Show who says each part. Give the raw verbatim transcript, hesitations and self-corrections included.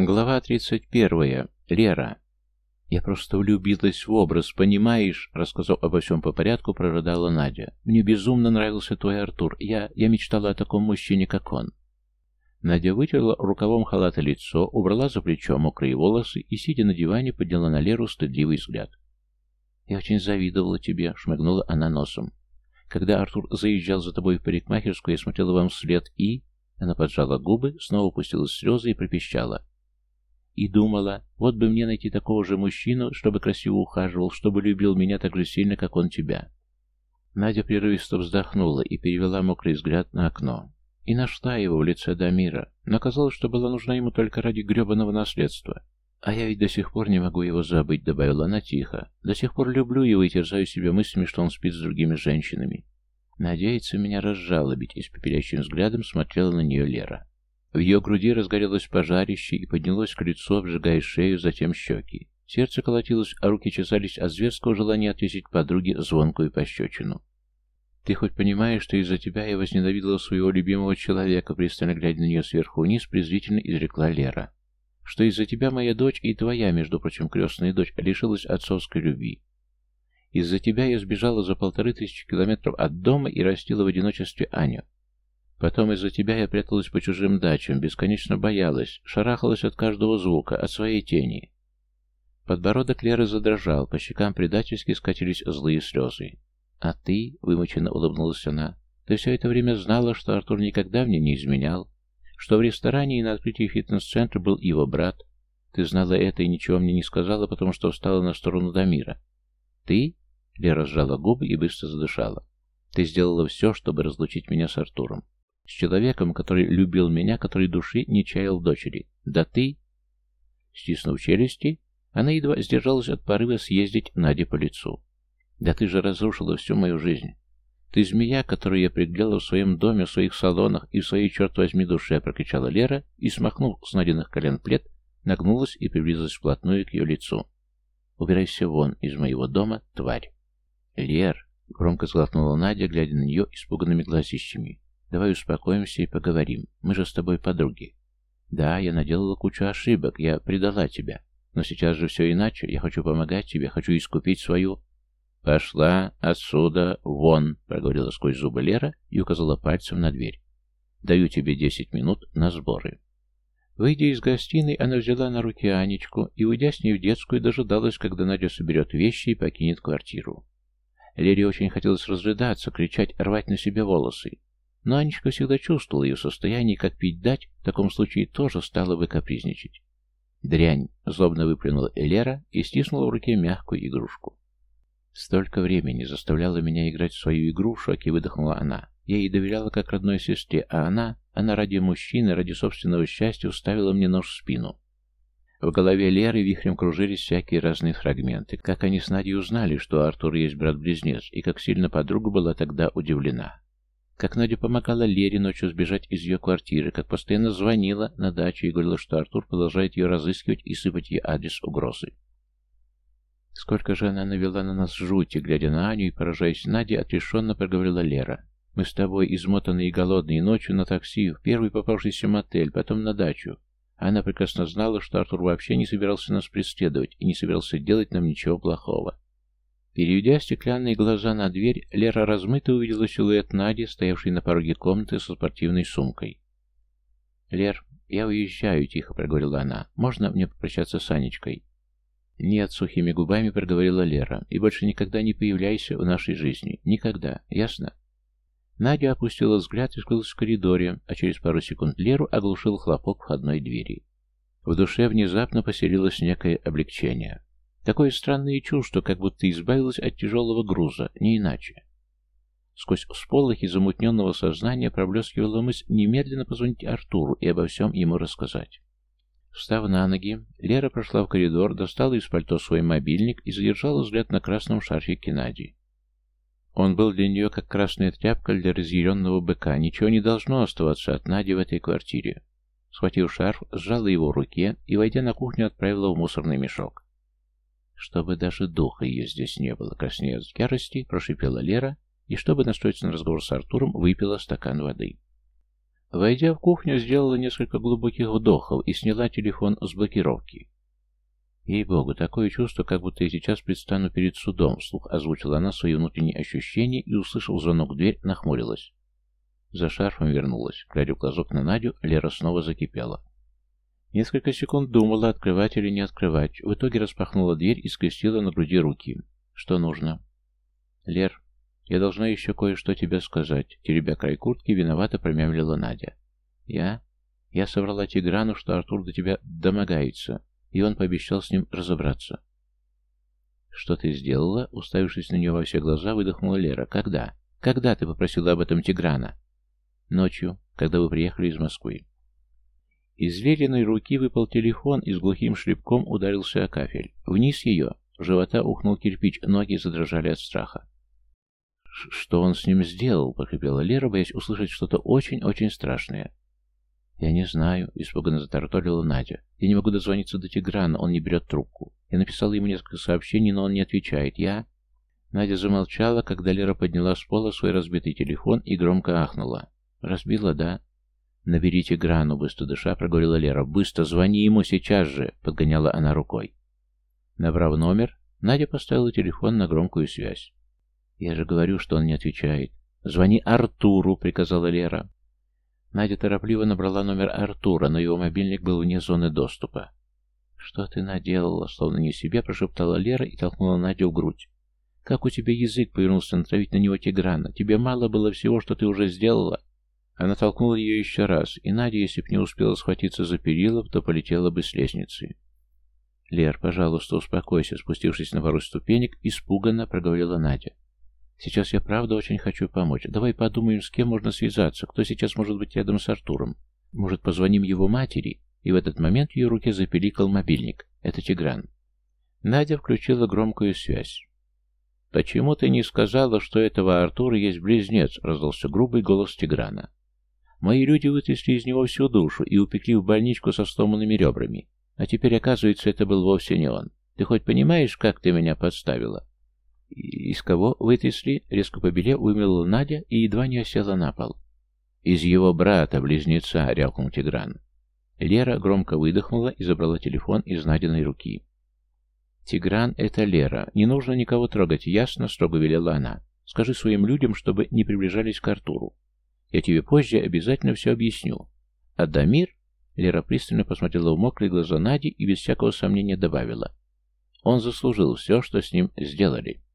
Speaker 1: Глава тридцать первая. Лера. «Я просто влюбилась в образ, понимаешь?» Рассказав обо всем по порядку, прорыдала Надя. «Мне безумно нравился твой Артур. Я... я мечтала о таком мужчине, как он». Надя вытерла рукавом халата лицо, убрала за плечо мокрые волосы и, сидя на диване, подняла на Леру стыдливый взгляд. «Я очень завидовала тебе», — шмыгнула она носом. «Когда Артур заезжал за тобой в парикмахерскую, я смотрела вам вслед и...» Она поджала губы, снова пустила слезы и пропищала. И думала, вот бы мне найти такого же мужчину, чтобы красиво ухаживал, чтобы любил меня так же сильно, как он тебя. Надя прерывисто вздохнула и перевела мокрый взгляд на окно. И нашла его в лице Дамира, но оказалось, что была нужна ему только ради гребаного наследства. А я ведь до сих пор не могу его забыть, добавила она тихо. До сих пор люблю его и терзаю себя мыслями, что он спит с другими женщинами. Надеется меня разжалобить, и с пепелящим взглядом смотрела на нее Лера. В ее груди разгорелось пожарище и поднялось к лицу, обжигая шею, затем щеки. Сердце колотилось, а руки чесались от зверского желания отвесить подруге звонкую пощечину. «Ты хоть понимаешь, что из-за тебя я возненавидела своего любимого человека?» Пристально глядя на нее сверху вниз, презрительно изрекла Лера. «Что из-за тебя моя дочь и твоя, между прочим, крестная дочь, лишилась отцовской любви. Из-за тебя я сбежала за полторы тысячи километров от дома и растила в одиночестве Аню. Потом из-за тебя я пряталась по чужим дачам, бесконечно боялась, шарахалась от каждого звука, от своей тени». Подбородок Леры задрожал, по щекам предательски скатились злые слезы. «А ты?» — вымученно улыбнулась она. «Ты все это время знала, что Артур никогда мне не изменял, что в ресторане и на открытии фитнес-центра был его брат. Ты знала это и ничего мне не сказала, потому что встала на сторону Дамира. Ты?» — Лера сжала губы и быстро задышала. «Ты сделала все, чтобы разлучить меня с Артуром. С человеком, который любил меня, который души не чаял в дочери. Да ты...» Стиснув челюсти, она едва сдержалась от порыва съездить Наде по лицу. «Да ты же разрушила всю мою жизнь. Ты змея, которую я пригляла в своем доме, в своих салонах и в своей, черт возьми, душе», — прокричала Лера и, смахнув с Надиных колен плед, нагнулась и приблизилась вплотную к ее лицу. «Убирайся вон из моего дома, тварь!» «Лер!» — громко сглотнула Надя, глядя на нее испуганными глазищами. «Давай успокоимся и поговорим. Мы же с тобой подруги. Да, я наделала кучу ошибок, я предала тебя. Но сейчас же все иначе. Я хочу помогать тебе, хочу искупить свою...» «Пошла отсюда вон!» — проговорила сквозь зубы Лера и указала пальцем на дверь. «Даю тебе десять минут на сборы». Выйдя из гостиной, она взяла на руки Анечку и, уйдя с ней в детскую, дожидалась, когда Надя соберет вещи и покинет квартиру. Лере очень хотелось разрыдаться, кричать, рвать на себе волосы. Но Анечка всегда чувствовала ее состояние, как пить дать, в таком случае тоже стала бы капризничать. «Дрянь!» — злобно выплюнула Лера и стиснула в руке мягкую игрушку. «Столько времени заставляла меня играть в свою игру», — в шоке выдохнула она. «Я ей доверяла как родной сестре, а она, она ради мужчины, ради собственного счастья вставила мне нож в спину». В голове Леры вихрем кружились всякие разные фрагменты. Как они с Надей узнали, что у Артура есть брат-близнец, и как сильно подруга была тогда удивлена. Как Надя помогала Лере ночью сбежать из ее квартиры, как постоянно звонила на дачу и говорила, что Артур продолжает ее разыскивать и сыпать ей адрес угрозы. Сколько же она навела на нас жути, глядя на Аню и поражаясь Наде, отрешенно проговорила Лера. «Мы с тобой, измотанные и голодные, ночью на такси, в первый попавшийся мотель, потом на дачу». Она прекрасно знала, что Артур вообще не собирался нас преследовать и не собирался делать нам ничего плохого. Переведя стеклянные глаза на дверь, Лера размыто увидела силуэт Нади, стоявшей на пороге комнаты со спортивной сумкой. «Лер, я уезжаю», — тихо проговорила она. «Можно мне попрощаться с Анечкой?» «Нет», — сухими губами проговорила Лера, — «и больше никогда не появляйся в нашей жизни. Никогда. Ясно?» Надя опустила взгляд и скрылась в коридоре, а через пару секунд Леру оглушил хлопок входной двери. В душе внезапно поселилось некое облегчение. Такое странное чувство, как будто избавилась от тяжелого груза, не иначе. Сквозь всполохи замутненного сознания проблескивала мысль немедленно позвонить Артуру и обо всем ему рассказать. Встав на ноги, Лера прошла в коридор, достала из пальто свой мобильник и задержала взгляд на красном шарфике Нади. Он был для нее как красная тряпка для разъяренного быка. Ничего не должно оставаться от Нади в этой квартире. Схватив шарф, сжала его в руке и, войдя на кухню, отправила в мусорный мешок. Чтобы даже духа ее здесь не было, краснея от ярости, прошипела Лера и, чтобы настроиться на разговор с Артуром, выпила стакан воды. Войдя в кухню, сделала несколько глубоких вдохов и сняла телефон с блокировки. «Ей-богу, такое чувство, как будто я сейчас предстану перед судом», — вслух озвучила она свои внутренние ощущения и, услышав звонок в дверь, нахмурилась. За шарфом вернулась. Глядя в глазок на Надю, Лера снова закипела. Несколько секунд думала, открывать или не открывать. В итоге распахнула дверь и скрестила на груди руки. «Что нужно?» «Лер, я должна еще кое-что тебе сказать», — теребя край куртки, виновато промямлила Надя. «Я? Я соврала Тиграну, что Артур до тебя домогается, и он пообещал с ним разобраться». «Что ты сделала?» — уставившись на нее во все глаза, выдохнула Лера. «Когда? Когда ты попросила об этом Тиграна?» «Ночью, когда вы приехали из Москвы». Из Лериной руки выпал телефон и с глухим шлепком ударился о кафель. Вниз ее, в живота ухнул кирпич, ноги задрожали от страха. «Что он с ним сделал?» — прохрипела Лера, боясь услышать что-то очень-очень страшное. «Я не знаю», — испуганно затараторила Надя. «Я не могу дозвониться до Тиграна, он не берет трубку. Я написала ему несколько сообщений, но он не отвечает. Я...» Надя замолчала, когда Лера подняла с пола свой разбитый телефон и громко ахнула. «Разбила, да?» «Набери Тиграну», — быстро дыша проговорила Лера. «Быстро звони ему сейчас же», — подгоняла она рукой. Набрав номер, Надя поставила телефон на громкую связь. «Я же говорю, что он не отвечает». «Звони Артуру», — приказала Лера. Надя торопливо набрала номер Артура, но его мобильник был вне зоны доступа. «Что ты наделала?» — словно не себе прошептала Лера и толкнула Надю в грудь. «Как у тебя язык повернулся натравить на него Тиграна? Тебе мало было всего, что ты уже сделала?» Она толкнула ее еще раз, и Надя, если б не успела схватиться за перила, то полетела бы с лестницы. «Лер, пожалуйста, успокойся», — спустившись на пару ступенек, испуганно проговорила Надя. «Сейчас я правда очень хочу помочь. Давай подумаем, с кем можно связаться, кто сейчас может быть рядом с Артуром. Может, позвоним его матери?» И в этот момент в ее руке запеликал мобильник. Это Тигран. Надя включила громкую связь. «Почему ты не сказала, что этого Артура есть близнец?» — раздался грубый голос Тиграна. «Мои люди вытрясли из него всю душу и упекли в больничку со сломанными ребрами. А теперь, оказывается, это был вовсе не он. Ты хоть понимаешь, как ты меня подставила?» «Из кого вытрясли?» — резко побелев, вымелила Надя и едва не осела на пол. «Из его брата-близнеца», — рявкнул Тигран. Лера громко выдохнула и забрала телефон из Надиной руки. «Тигран — это Лера. Не нужно никого трогать, ясно?» — строго велела она. «Скажи своим людям, чтобы не приближались к Артуру. Я тебе позже обязательно все объясню. А Дамир...» Лера пристально посмотрела в мокрые глаза Нади и без всякого сомнения добавила. «Он заслужил все, что с ним сделали».